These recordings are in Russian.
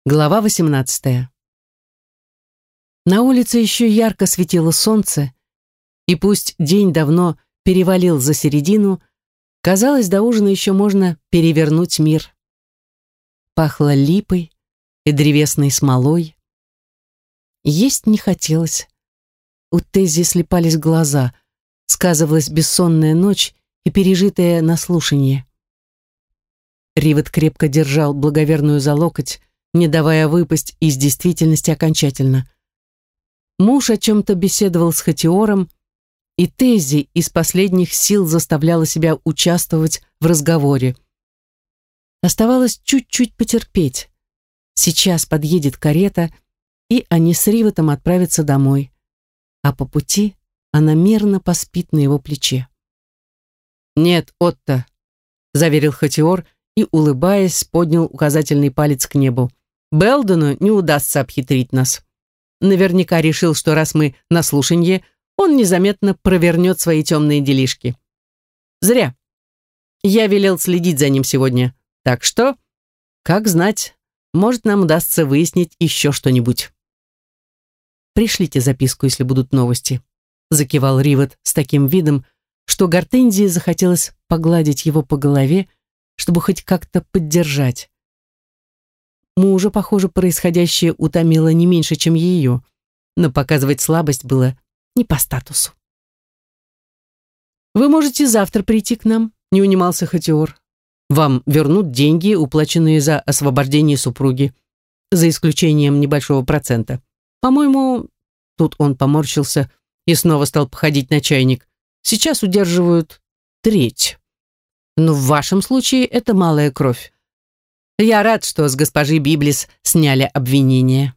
Глава 18. На улице еще ярко светило солнце, и пусть день давно перевалил за середину, казалось, до ужина еще можно перевернуть мир. Пахло липой и древесной смолой. Есть не хотелось. У Теззи слепались глаза, сказывалась бессонная ночь и пережитое наслушание. Ривет крепко держал благоверную за локоть, не давая выпасть из действительности окончательно. Муж о чем-то беседовал с Хатиором, и Теззи из последних сил заставляла себя участвовать в разговоре. Оставалось чуть-чуть потерпеть. Сейчас подъедет карета, и они с Риветом отправятся домой. А по пути она мирно поспит на его плече. «Нет, Отто», — заверил Хатиор и, улыбаясь, поднял указательный палец к небу. «Белдену не удастся обхитрить нас. Наверняка решил, что раз мы на слушанье, он незаметно провернет свои темные делишки. Зря. Я велел следить за ним сегодня. Так что, как знать, может, нам удастся выяснить еще что-нибудь». «Пришлите записку, если будут новости», — закивал Ривет с таким видом, что Гортензии захотелось погладить его по голове, чтобы хоть как-то поддержать. Мужа, похоже, происходящее утомило не меньше, чем ее, но показывать слабость было не по статусу. «Вы можете завтра прийти к нам», — не унимался Хатиор. «Вам вернут деньги, уплаченные за освобождение супруги, за исключением небольшого процента. По-моему...» Тут он поморщился и снова стал походить на чайник. «Сейчас удерживают треть. Но в вашем случае это малая кровь. Я рад, что с госпожи Библис сняли обвинение».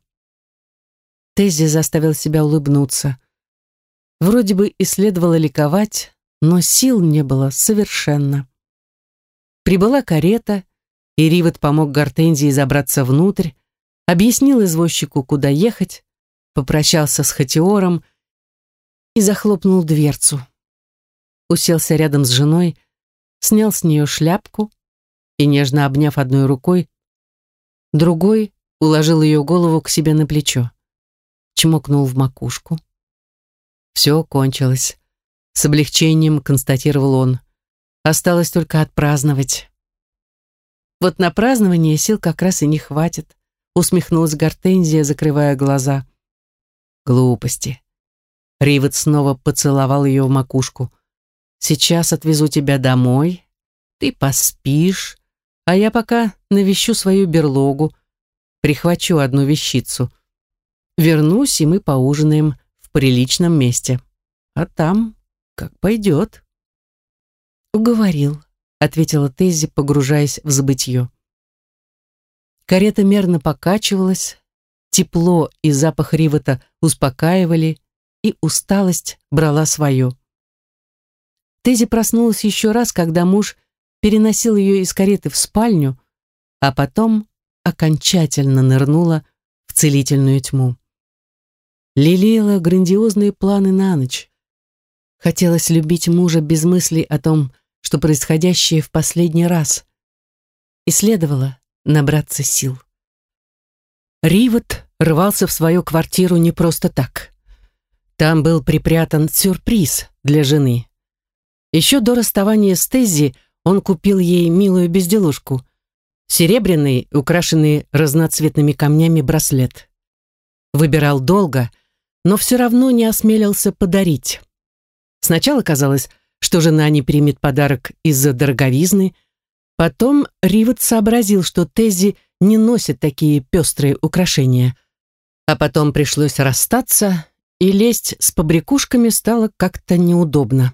Теззи заставил себя улыбнуться. Вроде бы и следовало ликовать, но сил не было совершенно. Прибыла карета, и Ривет помог Гортензии забраться внутрь, объяснил извозчику, куда ехать, попрощался с Хатиором и захлопнул дверцу. Уселся рядом с женой, снял с нее шляпку и, нежно обняв одной рукой, другой уложил ее голову к себе на плечо, чмокнул в макушку. Все кончилось. С облегчением констатировал он. Осталось только отпраздновать. «Вот на празднование сил как раз и не хватит», усмехнулась Гортензия, закрывая глаза. «Глупости». Ривет снова поцеловал ее в макушку. «Сейчас отвезу тебя домой, ты поспишь, а я пока навещу свою берлогу, прихвачу одну вещицу. Вернусь, и мы поужинаем в приличном месте. А там как пойдет». «Уговорил», — ответила Теззи, погружаясь в забытье. Карета мерно покачивалась, тепло и запах Ривета успокаивали, и усталость брала свое. Теззи проснулась еще раз, когда муж переносил ее из кареты в спальню, а потом окончательно нырнула в целительную тьму. Лелеяла грандиозные планы на ночь. Хотелось любить мужа без мыслей о том, что происходящее в последний раз. И следовало набраться сил. Ривет рвался в свою квартиру не просто так. Там был припрятан сюрприз для жены. Еще до расставания с Теззи он купил ей милую безделушку — серебряный, украшенный разноцветными камнями браслет. Выбирал долго, но все равно не осмелился подарить. Сначала казалось, что жена не примет подарок из-за дороговизны, потом Ривет сообразил, что Теззи не носит такие пестрые украшения. А потом пришлось расстаться, и лезть с побрякушками стало как-то неудобно.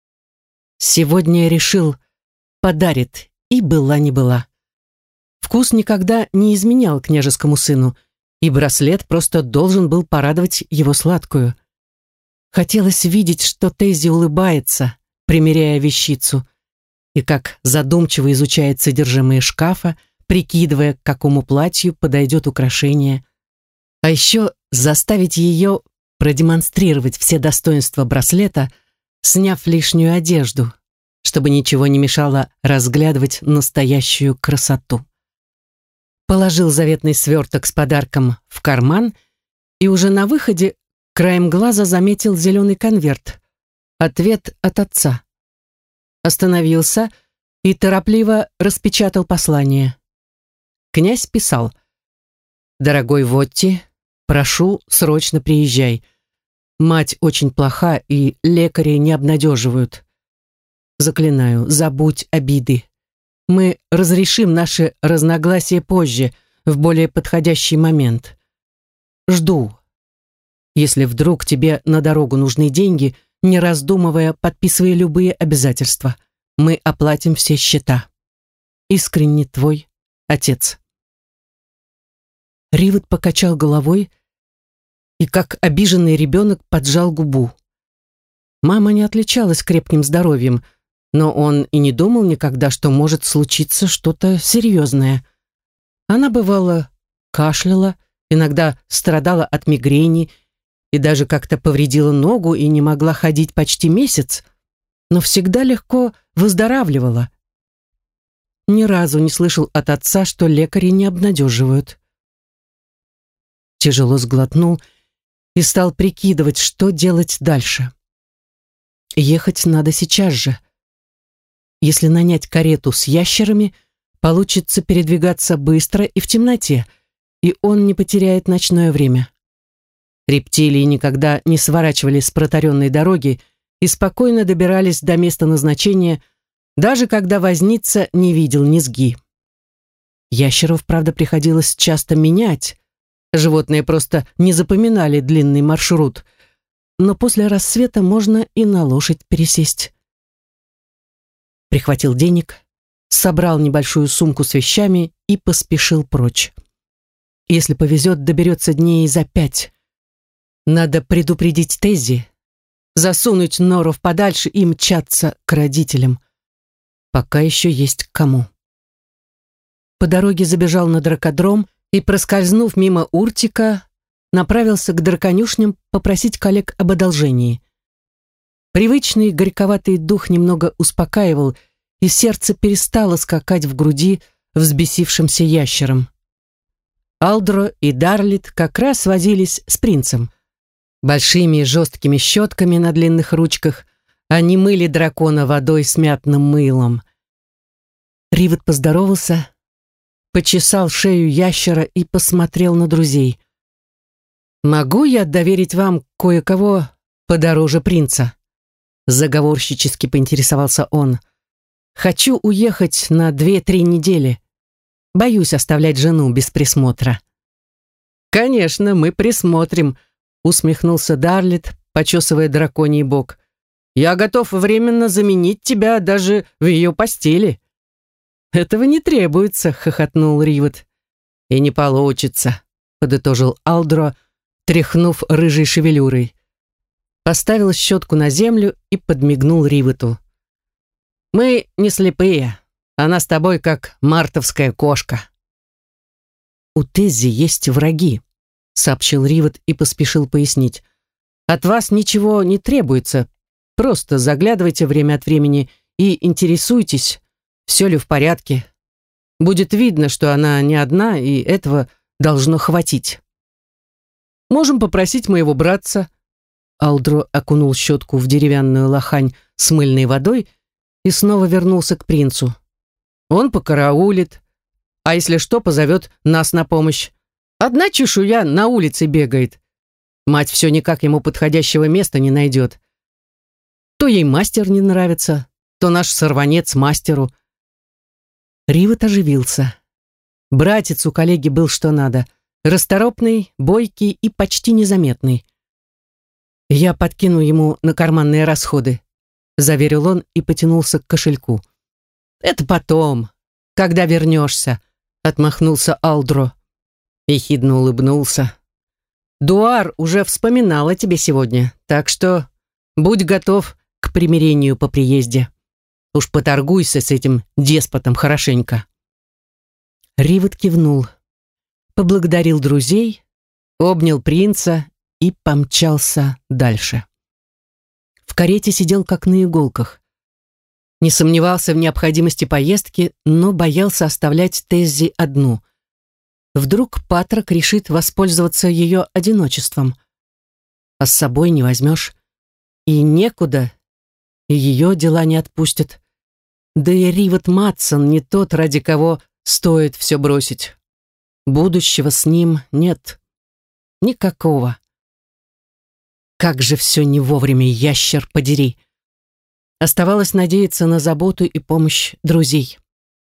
Сегодня решил, подарит, и была не была. Вкус никогда не изменял княжескому сыну, и браслет просто должен был порадовать его сладкую. Хотелось видеть, что Теззи улыбается, примеряя вещицу, и как задумчиво изучает содержимое шкафа, прикидывая, к какому платью подойдет украшение. А еще заставить ее продемонстрировать все достоинства браслета, сняв лишнюю одежду, чтобы ничего не мешало разглядывать настоящую красоту. положил заветный сверток с подарком в карман и уже на выходе краем глаза заметил зеленый конверт. Ответ от отца. Остановился и торопливо распечатал послание. Князь писал: «Дорогой Вотти, прошу, срочно приезжай. Мать очень плоха, и лекари не обнадеживают. Заклинаю, забудь обиды. Мы разрешим наши разногласия позже, в более подходящий момент. Жду. Если вдруг тебе на дорогу нужны деньги, не раздумывая, подписывай любые обязательства. Мы оплатим все счета. Искренне твой отец». Ривет покачал головой и, как обиженный ребенок, поджал губу. Мама не отличалась крепким здоровьем, но он и не думал никогда, что может случиться что-то серьезное. Она, бывало, кашляла, иногда страдала от мигрени и даже как-то повредила ногу и не могла ходить почти месяц, но всегда легко выздоравливала. Ни разу не слышал от отца, что лекари не обнадеживают. Тяжело сглотнул и стал прикидывать, что делать дальше. Ехать надо сейчас же. Если нанять карету с ящерами, получится передвигаться быстро и в темноте, и он не потеряет ночное время. Рептилии никогда не сворачивали с протаренной дороги и спокойно добирались до места назначения, даже когда возница не видел низги. Ящеров, правда, приходилось часто менять. Животные просто не запоминали длинный маршрут, но после рассвета можно и на лошадь пересесть. Прихватил денег, собрал небольшую сумку с вещами и поспешил прочь. Если повезет, доберется дней за 5. Надо предупредить Теззи, засунуть норов подальше и мчаться к родителям. Пока еще есть к кому. По дороге забежал на дракодром и, проскользнув мимо Уртика, направился к драконюшням попросить коллег об одолжении. Привычный горьковатый дух немного успокаивал, и сердце перестало скакать в груди взбесившимся ящером. Алдро и Дарлит как раз возились с принцем. Большими жесткими щетками на длинных ручках они мыли дракона водой с мятным мылом. Ривет поздоровался, почесал шею ящера и посмотрел на друзей. «Могу я доверить вам кое-кого подороже принца?» Заговорщически поинтересовался он. «Хочу уехать на 2-3 недели. Боюсь оставлять жену без присмотра». «Конечно, мы присмотрим», усмехнулся Дарлит, почесывая драконий бок. «Я готов временно заменить тебя даже в ее постели». «Этого не требуется», — хохотнул Ривет. «И не получится», — подытожил Алдро, тряхнув рыжей шевелюрой. Поставил щетку на землю и подмигнул Ривету. «Мы не слепые. Она с тобой как мартовская кошка». «У Теззи есть враги», — сообщил Ривет и поспешил пояснить. «От вас ничего не требуется. Просто заглядывайте время от времени и интересуйтесь, все ли в порядке. Будет видно, что она не одна, и этого должно хватить. Можем попросить моего братца». Алдро окунул щетку в деревянную лохань с мыльной водой и снова вернулся к принцу. «Он покараулит, а если что, позовет нас на помощь. Одна чешуя на улице бегает. Мать все никак ему подходящего места не найдет. То ей мастер не нравится, то наш сорванец мастеру». Ривет оживился. Братец у коллеги был что надо. Расторопный, бойкий и почти незаметный. «Я подкину ему на карманные расходы», — заверил он и потянулся к кошельку. «Это потом, когда вернешься», — отмахнулся Алдро. Ехидно улыбнулся. «Дуар уже вспоминал о тебе сегодня, так что будь готов к примирению по приезде. Уж поторгуйся с этим деспотом хорошенько». Ривет кивнул, поблагодарил друзей, обнял принца и помчался дальше. В карете сидел как на иголках. Не сомневался в необходимости поездки, но боялся оставлять Теззи одну. Вдруг Патрок решит воспользоваться ее одиночеством. А с собой не возьмешь. И некуда, и ее дела не отпустят. Да и Ривет Матсон не тот, ради кого стоит все бросить. Будущего с ним нет. Никакого. Как же все не вовремя, ящер подери. Оставалось надеяться на заботу и помощь друзей.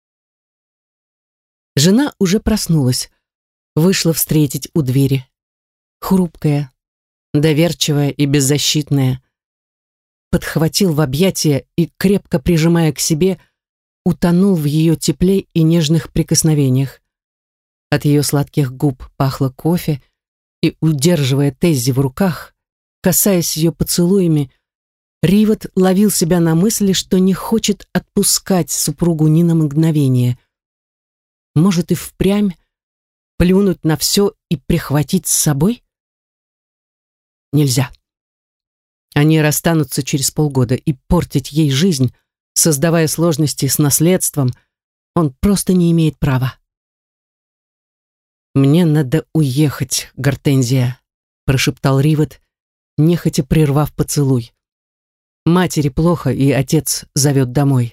Жена уже проснулась, вышла встретить у двери. Хрупкая, доверчивая и беззащитная. Подхватил в объятия и, крепко прижимая к себе, утонул в ее тепле и нежных прикосновениях. От ее сладких губ пахло кофе, и, удерживая Теззи в руках, касаясь ее поцелуями, Ривет ловил себя на мысли, что не хочет отпускать супругу ни на мгновение. Может и впрямь плюнуть на все и прихватить с собой? Нельзя. Они расстанутся через полгода, и портить ей жизнь, создавая сложности с наследством, он просто не имеет права. «Мне надо уехать, Гортензия», — прошептал Ривет, нехотя прервав поцелуй. «Матери плохо, и отец зовет домой».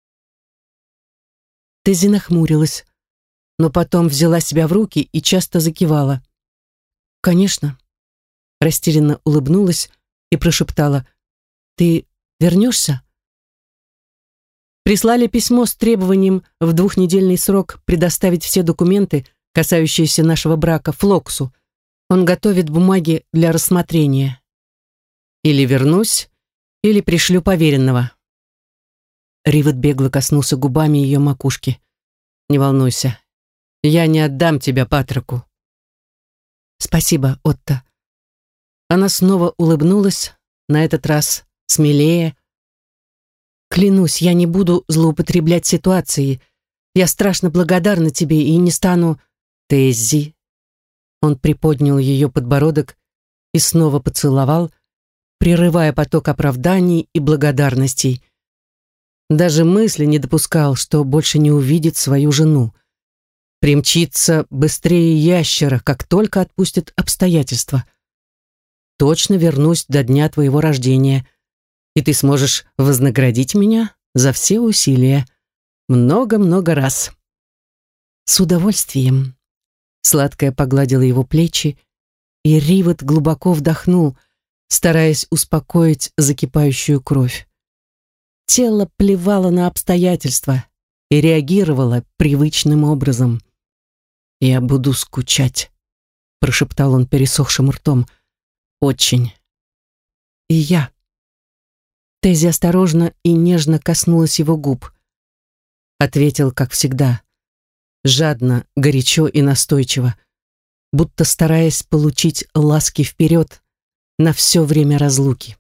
Теззи нахмурилась, но потом взяла себя в руки и часто закивала. «Конечно», — растерянно улыбнулась и прошептала: «Ты вернешься?» Прислали письмо с требованием в 2-недельный срок предоставить все документы, касающиеся нашего брака, Флоксу. Он готовит бумаги для рассмотрения. Или вернусь, или пришлю поверенного. Ривет бегло коснулся губами ее макушки. «Не волнуйся, я не отдам тебя Патроку». «Спасибо, Отто». Она снова улыбнулась, на этот раз смелее. «Клянусь, я не буду злоупотреблять ситуацией. Я страшно благодарна тебе и не стану...» «Теззи». Он приподнял ее подбородок и снова поцеловал, прерывая поток оправданий и благодарностей. Даже мысли не допускал, что больше не увидит свою жену. Примчится быстрее ящера, как только отпустят обстоятельства. Точно вернусь до дня твоего рождения, и ты сможешь вознаградить меня за все усилия. Много-много раз. С удовольствием. Сладкая погладила его плечи, и Ривет глубоко вдохнул, стараясь успокоить закипающую кровь. Тело плевало на обстоятельства и реагировало привычным образом. «Я буду скучать», — прошептал он пересохшим ртом. «Очень». «И я». Теззи осторожно и нежно коснулась его губ. Ответил, как всегда, жадно, горячо и настойчиво, будто стараясь получить ласки вперед на все время разлуки.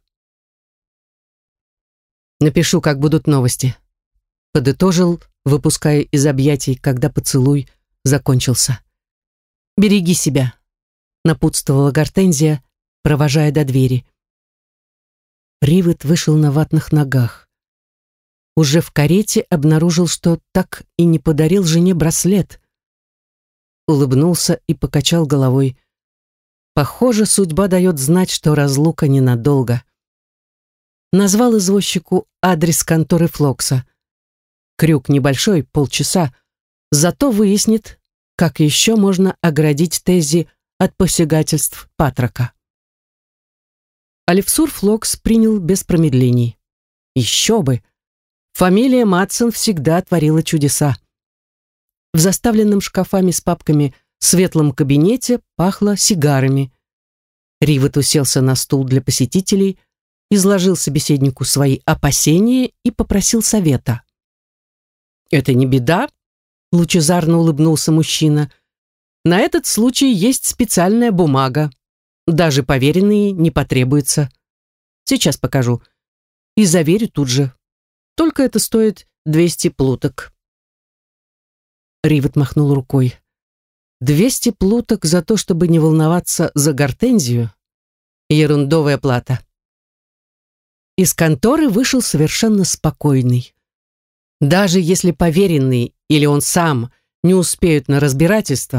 «Напишу, как будут новости», — подытожил, выпуская из объятий, когда поцелуй закончился. «Береги себя», — напутствовала Гортензия, провожая до двери. Ривет вышел на ватных ногах. Уже в карете обнаружил, что так и не подарил жене браслет. Улыбнулся и покачал головой. Похоже, судьба дает знать, что разлука ненадолго. Назвал извозчику адрес конторы Флокса. Крюк небольшой, полчаса, зато выяснит, как еще можно оградить Теззи от посягательств Патрока. Алевсур Флокс принял без промедлений. Еще бы! Фамилия Матсон всегда творила чудеса. В заставленном шкафами с папками светлом кабинете пахло сигарами. Ривет уселся на стул для посетителей, изложил собеседнику свои опасения и попросил совета. «Это не беда», — лучезарно улыбнулся мужчина. «На этот случай есть специальная бумага. Даже поверенные не потребуется. Сейчас покажу. И заверю тут же. Только это стоит 200 плуток». Ривет махнул рукой. 200 плуток за то, чтобы не волноваться за Гортензию? Ерундовая плата. Из конторы вышел совершенно спокойный. Даже если поверенный или он сам не успеют на разбирательство,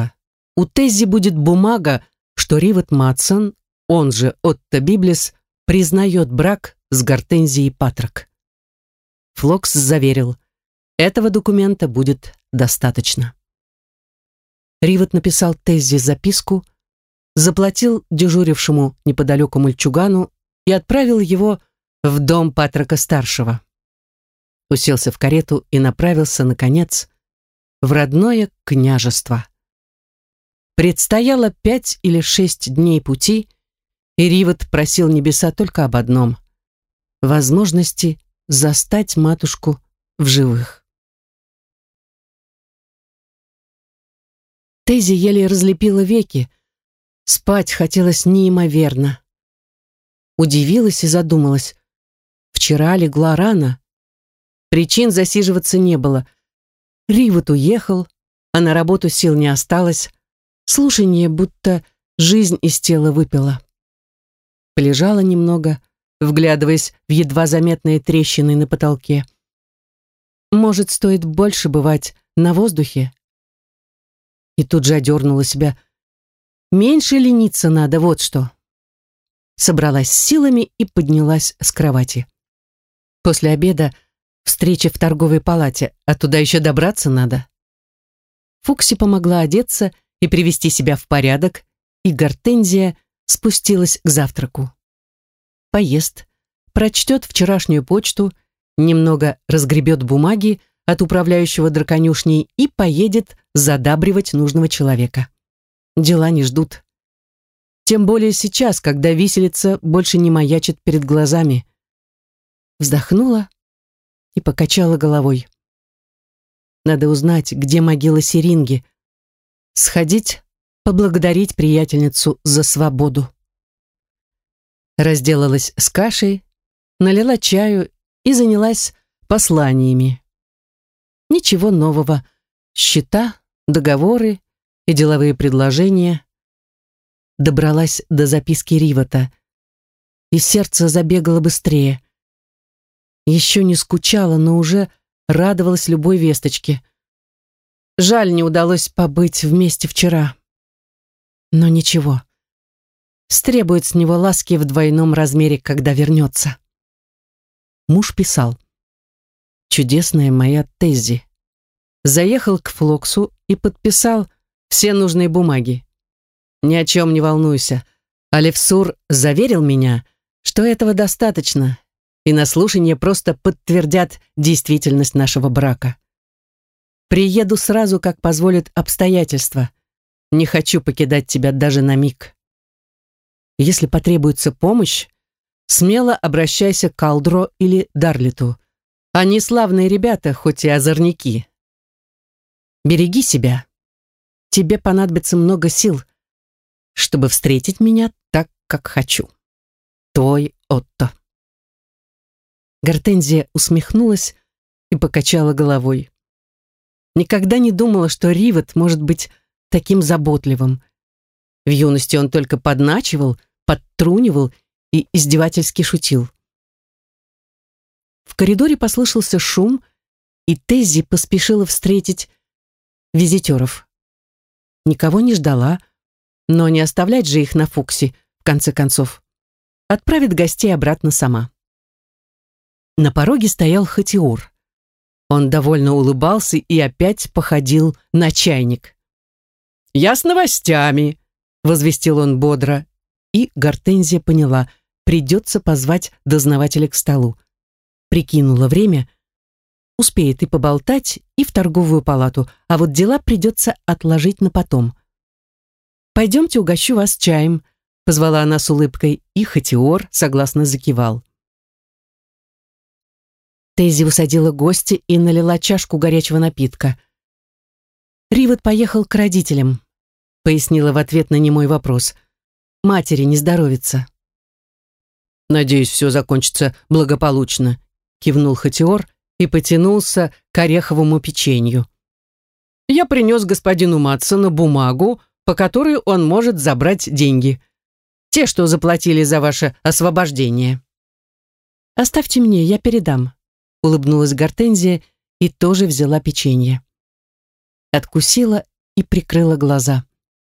у Теззи будет бумага, что Ривет Матсон, он же Отто Библис, признает брак с Гортензией Патрок. Флокс заверил, этого документа будет достаточно. Ривет написал Теззи записку, заплатил дежурившему неподалеку мальчугану и отправил его в дом Патрока-старшего. Уселся в карету и направился, наконец, в родное княжество. Предстояло 5 или 6 дней пути, и Ривет просил небеса только об одном — возможности застать матушку в живых. Теззи еле разлепила веки, спать хотелось неимоверно. Удивилась и задумалась. Вчера легла рано. Причин засиживаться не было. Ривет уехал, а на работу сил не осталось. Слушанье будто жизнь из тела выпила. Полежала немного, вглядываясь в едва заметные трещины на потолке. Может, стоит больше бывать на воздухе? И тут же одернула себя. Меньше лениться надо, вот что. Собралась с силами и поднялась с кровати. После обеда встреча в торговой палате, а туда еще добраться надо. Фукси помогла одеться и привести себя в порядок, и Гортензия спустилась к завтраку. Поест, прочтет вчерашнюю почту, немного разгребет бумаги от управляющего драконюшней и поедет задабривать нужного человека. Дела не ждут. Тем более сейчас, когда виселица больше не маячит перед глазами. Вздохнула и покачала головой. Надо узнать, где могила Серинги. Сходить, поблагодарить приятельницу за свободу. Разделалась с кашей, налила чаю и занялась посланиями. Ничего нового. Счета, договоры и деловые предложения. Добралась до записки Ривета, и сердце забегало быстрее. Еще не скучала, но уже радовалась любой весточке. Жаль, не удалось побыть вместе вчера. Но ничего. Стребует с него ласки в двойном размере, когда вернется. Муж писал. «Чудесная моя Теззи. Заехал к Флоксу и подписал все нужные бумаги. Ни о чем не волнуйся. Алевсур заверил меня, что этого достаточно, и на слушание просто подтвердят действительность нашего брака. Приеду сразу, как позволят обстоятельства. Не хочу покидать тебя даже на миг. Если потребуется помощь, смело обращайся к Калдро или Дарлиту. Они славные ребята, хоть и озорники. Береги себя. Тебе понадобится много сил, чтобы встретить меня так, как хочу. Твой Отто». Гортензия усмехнулась и покачала головой. Никогда не думала, что Ривет может быть таким заботливым. В юности он только подначивал, подтрунивал и издевательски шутил. В коридоре послышался шум, и Теззи поспешила встретить визитеров. Никого не ждала, но не оставлять же их на Фукси, в конце концов. Отправит гостей обратно сама. На пороге стоял Хатиор. Он довольно улыбался и опять походил на чайник. «Я с новостями», — возвестил он бодро, и Гортензия поняла, придется позвать дознавателя к столу. Прикинула время, успеет и поболтать, и в торговую палату, а вот дела придется отложить на потом. «Пойдемте, угощу вас чаем», — позвала она с улыбкой, и Хатиор согласно закивал. Теззи усадила гостя и налила чашку горячего напитка. «Ривет поехал к родителям», — пояснила в ответ на немой вопрос. «Матери не здоровится». «Надеюсь, все закончится благополучно», — кивнул Хатиор и потянулся к ореховому печенью. «Я принес господину Матсону бумагу, по которой он может забрать деньги. Те, что заплатили за ваше освобождение». «Оставьте мне, я передам», — улыбнулась Гортензия и тоже взяла печенье. Откусила и прикрыла глаза.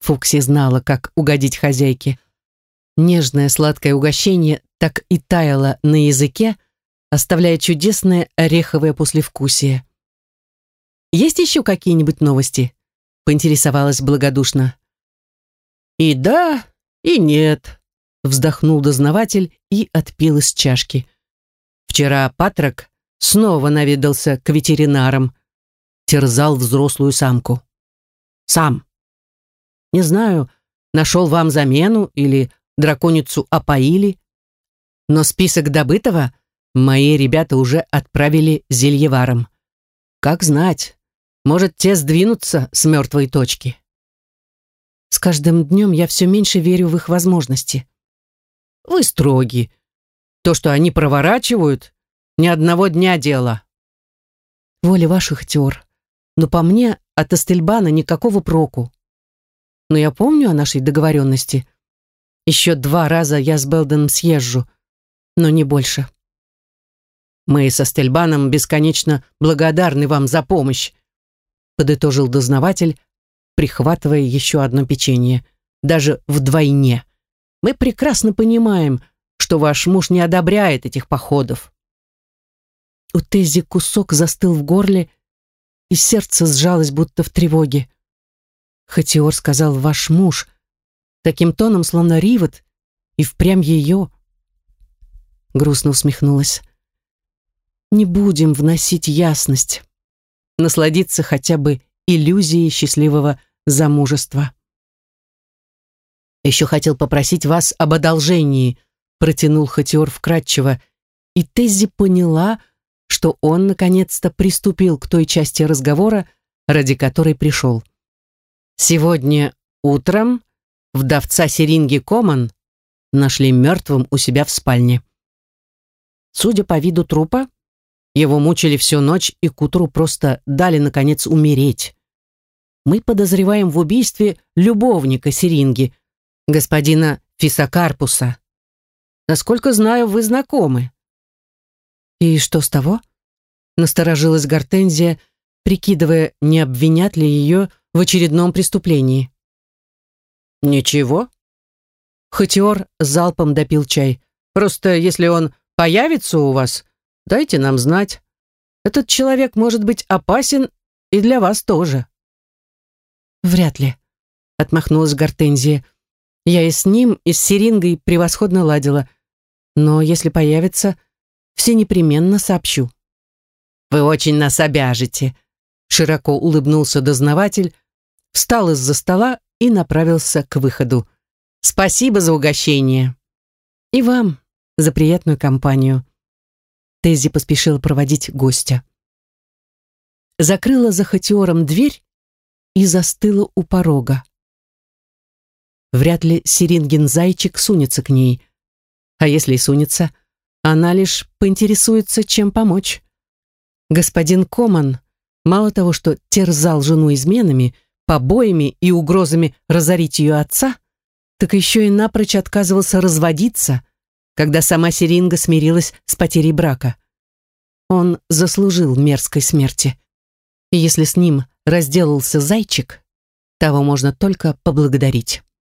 Фокси знала, как угодить хозяйке. Нежное сладкое угощение так и таяло на языке, оставляя чудесное ореховое послевкусие. «Есть еще какие-нибудь новости?» — поинтересовалась благодушно. «И да, и нет», — вздохнул дознаватель и отпил из чашки. «Вчера Патрок снова наведался к ветеринарам, терзал взрослую самку. Сам. Не знаю, нашел вам замену или драконицу опоили, но список добытого мои ребята уже отправили зельеварам. Как знать, может, те сдвинутся с мертвой точки». «С каждым днем я все меньше верю в их возможности». «Вы строги. То, что они проворачивают, ни одного дня дело». «Воля ваших, Теор, но по мне от Астельбана никакого проку. Но я помню о нашей договоренности. Еще 2 раза я с Белденом съезжу, но не больше». «Мы с Астельбаном бесконечно благодарны вам за помощь», подытожил дознаватель, прихватывая еще одно печенье. «Даже вдвойне. Мы прекрасно понимаем, что ваш муж не одобряет этих походов». У Теззи кусок застыл в горле, и сердце сжалось, будто в тревоге. Хатиор сказал «ваш муж», таким тоном, словно Ривот, и впрямь ее. Грустно усмехнулась. «Не будем вносить ясность. Насладиться хотя бы иллюзией счастливого замужества». «Еще хотел попросить вас об одолжении», протянул Хатиор вкратчиво, и Теззи поняла, что он наконец-то приступил к той части разговора, ради которой пришел. «Сегодня утром вдовца Серинги Коман нашли мертвым у себя в спальне. Судя по виду трупа, его мучили всю ночь и к утру просто дали, наконец, умереть. Мы подозреваем в убийстве любовника Серинги, господина Фисакарпуса. Насколько знаю, вы знакомы». «И что с того?» — насторожилась Гортензия, прикидывая, не обвинят ли ее в очередном преступлении. «Ничего». Хатиор залпом допил чай. «Просто если он появится у вас, дайте нам знать. Этот человек может быть опасен и для вас тоже». «Вряд ли», — отмахнулась Гортензия. «Я и с ним, и с Серингой превосходно ладила. Но если появится, все непременно сообщу». «Вы очень нас обяжете», — широко улыбнулся дознаватель, встал из-за стола и направился к выходу. «Спасибо за угощение». «И вам за приятную компанию». Теззи поспешила проводить гостя. Закрыла за Хатиором дверь и застыла у порога. Вряд ли Серингин зайчик сунется к ней. А если и сунется, она лишь поинтересуется, чем помочь. Господин Коман мало того, что терзал жену изменами, побоями и угрозами разорить ее отца, так еще и напрочь отказывался разводиться, когда сама Серинга смирилась с потерей брака. Он заслужил мерзкой смерти. И если с ним разделался зайчик, того можно только поблагодарить.